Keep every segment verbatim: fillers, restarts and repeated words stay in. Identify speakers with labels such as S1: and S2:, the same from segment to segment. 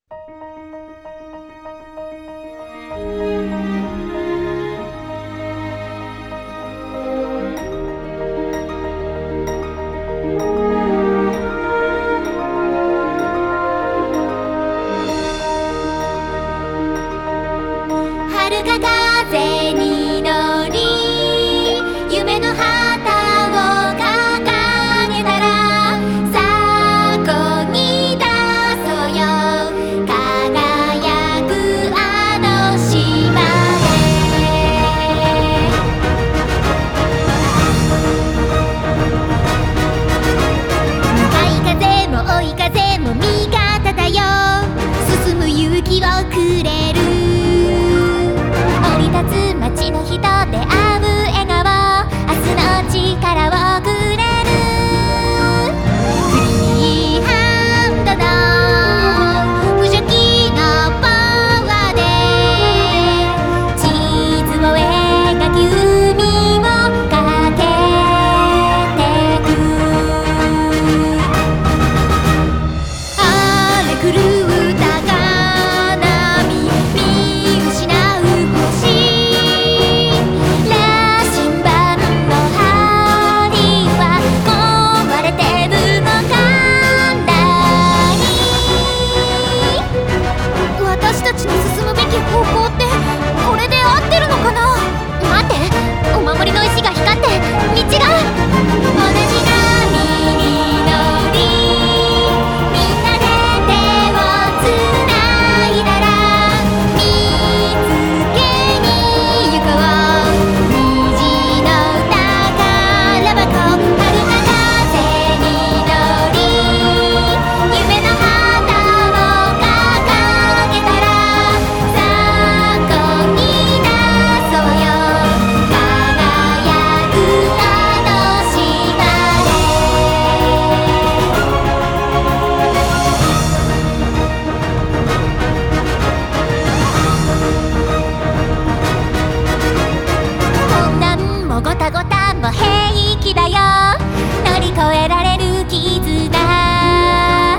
S1: 遥か風に乗り夢の旗を掲げたらさあこぎ出そうよ輝くあの島へ向かい風も追い風も味方だよ進む勇気をくれる街の人で会う笑顔明日の力をくれるフリーハンドの無邪気なパワーで地図を描き海を駆けてく荒れ狂う高波見失う星私たちの進むべき方向ってこれで合ってるのかな。待って、お守りの石が光って道が同じ波に乗りみんなで手をつないだら見つけに行こう虹の宝箱遥か風に乗り夢の旗を掲げたらごたごたも平気だよ乗り越えられる絆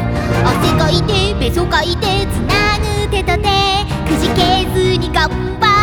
S1: 汗かいてべそかいてつなぐ手と手くじけずに頑張る